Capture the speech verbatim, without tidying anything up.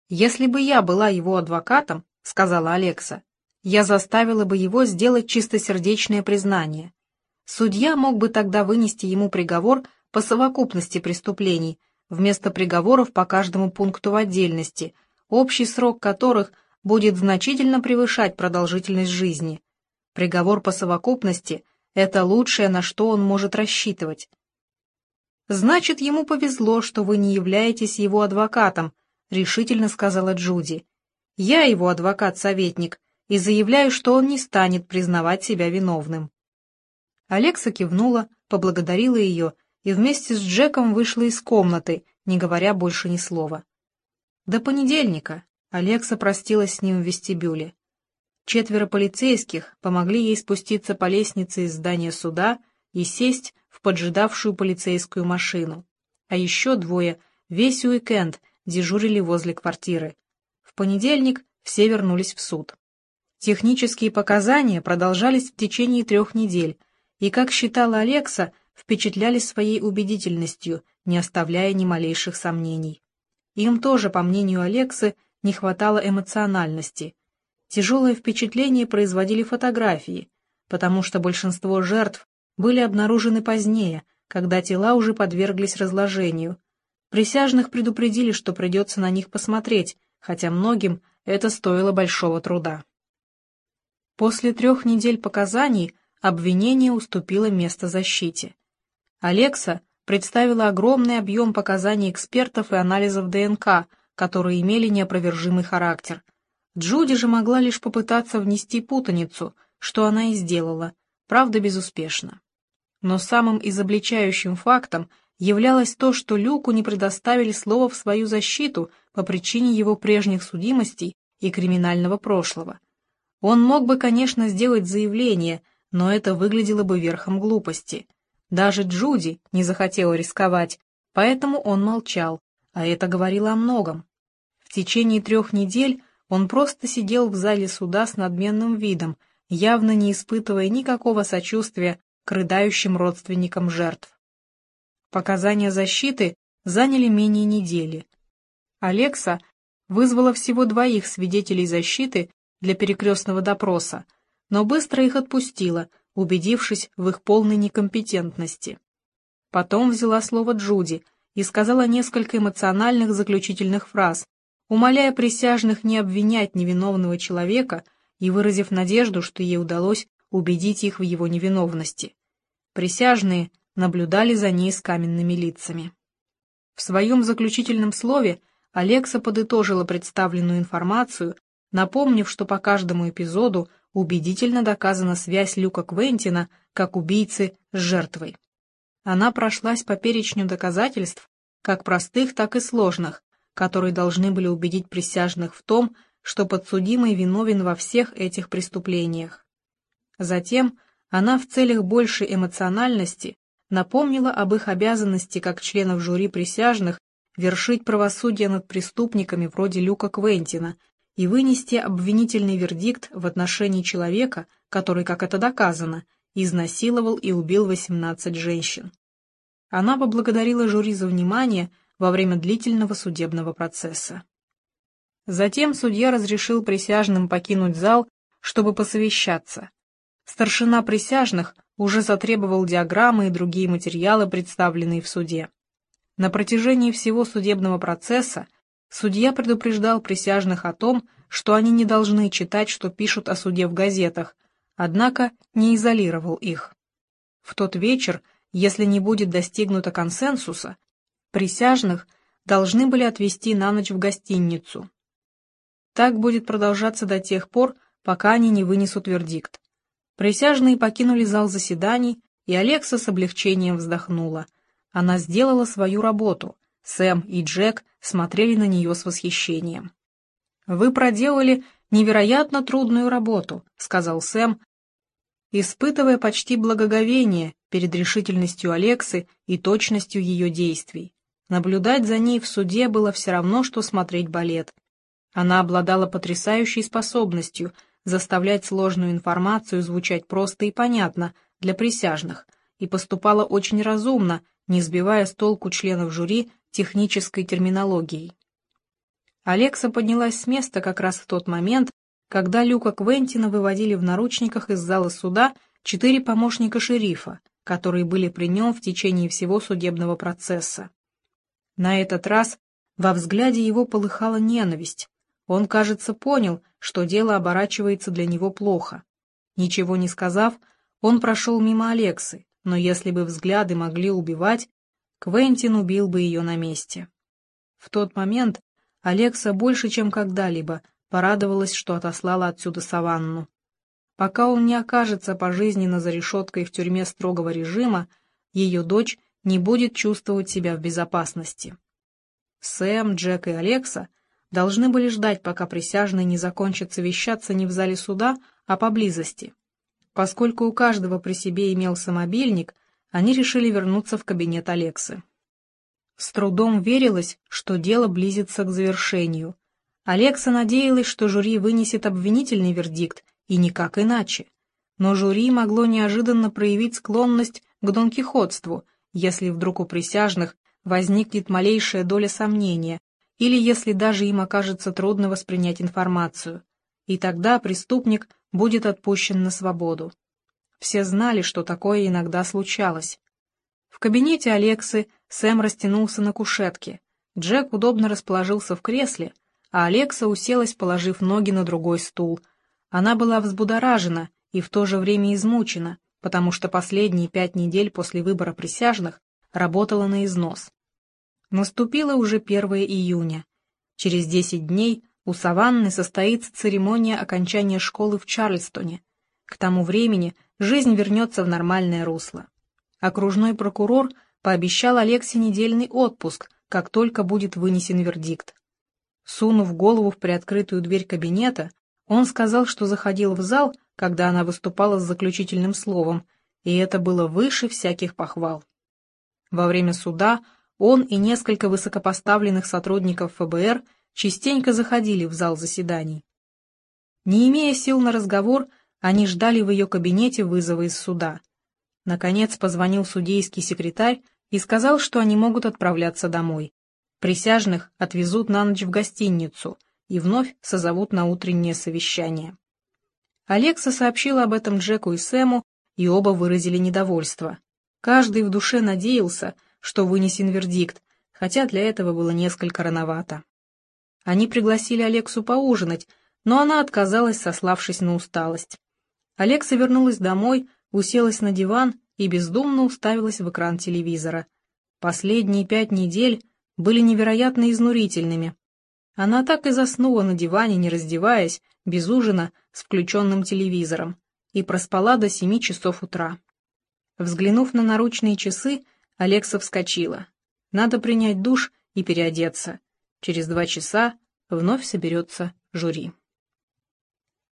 «Если бы я была его адвокатом, — сказала Алекса, — я заставила бы его сделать чистосердечное признание. Судья мог бы тогда вынести ему приговор по совокупности преступлений, вместо приговоров по каждому пункту в отдельности, общий срок которых будет значительно превышать продолжительность жизни. Приговор по совокупности — это лучшее, на что он может рассчитывать». «Значит, ему повезло, что вы не являетесь его адвокатом», — решительно сказала Джуди. «Я его адвокат-советник и заявляю, что он не станет признавать себя виновным». Алекса кивнула, поблагодарила ее и вместе с Джеком вышла из комнаты, не говоря больше ни слова. До понедельника Алекса простилась с ним в вестибюле. Четверо полицейских помогли ей спуститься по лестнице из здания суда и сесть в поджидавшую полицейскую машину. А еще двое весь уикенд дежурили возле квартиры. В понедельник все вернулись в суд. Технические показания продолжались в течение трех недель, и, как считала Алекса, впечатляли своей убедительностью, не оставляя ни малейших сомнений. Им тоже, по мнению Алексы, не хватало эмоциональности. Тяжелое впечатление производили фотографии, потому что большинство жертв были обнаружены позднее, когда тела уже подверглись разложению. Присяжных предупредили, что придется на них посмотреть, хотя многим это стоило большого труда. После трех недель показаний обвинение уступило место защите. Алекса представила огромный объем показаний экспертов и анализов ДНК, которые имели неопровержимый характер. Джуди же могла лишь попытаться внести путаницу, что она и сделала, правда безуспешно. Но самым изобличающим фактом являлось то, что Люку не предоставили слова в свою защиту по причине его прежних судимостей и криминального прошлого. Он мог бы, конечно, сделать заявление, но это выглядело бы верхом глупости. Даже Джуди не захотела рисковать, поэтому он молчал, а это говорило о многом. В течение трех недель он просто сидел в зале суда с надменным видом, явно не испытывая никакого сочувствия к рыдающим родственникам жертв. Показания защиты заняли менее недели. Алекса вызвала всего двоих свидетелей защиты для перекрестного допроса, но быстро их отпустила, убедившись в их полной некомпетентности. Потом взяла слово Джуди и сказала несколько эмоциональных заключительных фраз, умоляя присяжных не обвинять невиновного человека и выразив надежду, что ей удалось убедить их в его невиновности. Присяжные наблюдали за ней с каменными лицами. В своем заключительном слове Алекса подытожила представленную информацию, напомнив, что по каждому эпизоду убедительно доказана связь Люка Квентина как убийцы с жертвой. Она прошлась по перечню доказательств, как простых, так и сложных, которые должны были убедить присяжных в том, что подсудимый виновен во всех этих преступлениях. Затем она в целях большей эмоциональности напомнила об их обязанности как членов жюри присяжных вершить правосудие над преступниками вроде Люка Квентина и вынести обвинительный вердикт в отношении человека, который, как это доказано, изнасиловал и убил восемнадцать женщин. Она поблагодарила жюри за внимание во время длительного судебного процесса. Затем судья разрешил присяжным покинуть зал, чтобы посовещаться. Старшина присяжных уже затребовал диаграммы и другие материалы, представленные в суде. На протяжении всего судебного процесса судья предупреждал присяжных о том, что они не должны читать, что пишут о суде в газетах, однако не изолировал их. В тот вечер, если не будет достигнуто консенсуса, присяжных должны были отвезти на ночь в гостиницу. Так будет продолжаться до тех пор, пока они не вынесут вердикт. Присяжные покинули зал заседаний, и Алекса с облегчением вздохнула. Она сделала свою работу. Сэм и Джек смотрели на нее с восхищением. «Вы проделали невероятно трудную работу», — сказал Сэм, испытывая почти благоговение перед решительностью Алексы и точностью ее действий. Наблюдать за ней в суде было все равно, что смотреть балет. Она обладала потрясающей способностью заставлять сложную информацию звучать просто и понятно для присяжных, и поступала очень разумно, не сбивая с толку членов жюри технической терминологией. Алекса поднялась с места как раз в тот момент, когда Люка Квентина выводили в наручниках из зала суда четыре помощника шерифа, которые были при нем в течение всего судебного процесса. На этот раз во взгляде его полыхала ненависть. Он, кажется, понял, что дело оборачивается для него плохо. Ничего не сказав, он прошел мимо Алексы, но если бы взгляды могли убивать, Квентин убил бы ее на месте. В тот момент Алекса больше, чем когда-либо, порадовалась, что отослала отсюда Саванну. Пока он не окажется пожизненно за решеткой в тюрьме строгого режима, ее дочь не будет чувствовать себя в безопасности. Сэм, Джек и Алекса должны были ждать, пока присяжные не закончат совещаться не в зале суда, а поблизости. Поскольку у каждого при себе имелся мобильник, они решили вернуться в кабинет Алексы. С трудом верилось, что дело близится к завершению. Алекса надеялась, что жюри вынесет обвинительный вердикт, и никак иначе. Но жюри могло неожиданно проявить склонность к донкихотству, если вдруг у присяжных возникнет малейшая доля сомнения, или если даже им окажется трудно воспринять информацию, и тогда преступник будет отпущен на свободу. Все знали, что такое иногда случалось. В кабинете Алексы Сэм растянулся на кушетке, Джек удобно расположился в кресле, а Алекса уселась, положив ноги на другой стул. Она была взбудоражена и в то же время измучена, потому что последние пять недель после выбора присяжных работала на износ. Наступило уже первое июня. Через десять дней у Саванны состоится церемония окончания школы в Чарльстоне. К тому времени жизнь вернется в нормальное русло. Окружной прокурор пообещал Алексе недельный отпуск, как только будет вынесен вердикт. Сунув голову в приоткрытую дверь кабинета, он сказал, что заходил в зал, когда она выступала с заключительным словом, и это было выше всяких похвал. Во время суда он и несколько высокопоставленных сотрудников эф бэ эр частенько заходили в зал заседаний. Не имея сил на разговор, они ждали в ее кабинете вызова из суда. Наконец позвонил судейский секретарь и сказал, что они могут отправляться домой. Присяжных отвезут на ночь в гостиницу и вновь созовут на утреннее совещание. Алекса сообщила об этом Джеку и Сэму, и оба выразили недовольство. Каждый в душе надеялся, что вынесен вердикт, хотя для этого было несколько рановато. Они пригласили Алексу поужинать, но она отказалась, сославшись на усталость. Алекса вернулась домой, уселась на диван и бездумно уставилась в экран телевизора. Последние пять недель были невероятно изнурительными. Она так и заснула на диване, не раздеваясь, без ужина, с включенным телевизором, и проспала до семи часов утра. Взглянув на наручные часы, Алекса вскочила. Надо принять душ и переодеться. Через два часа вновь соберется жюри.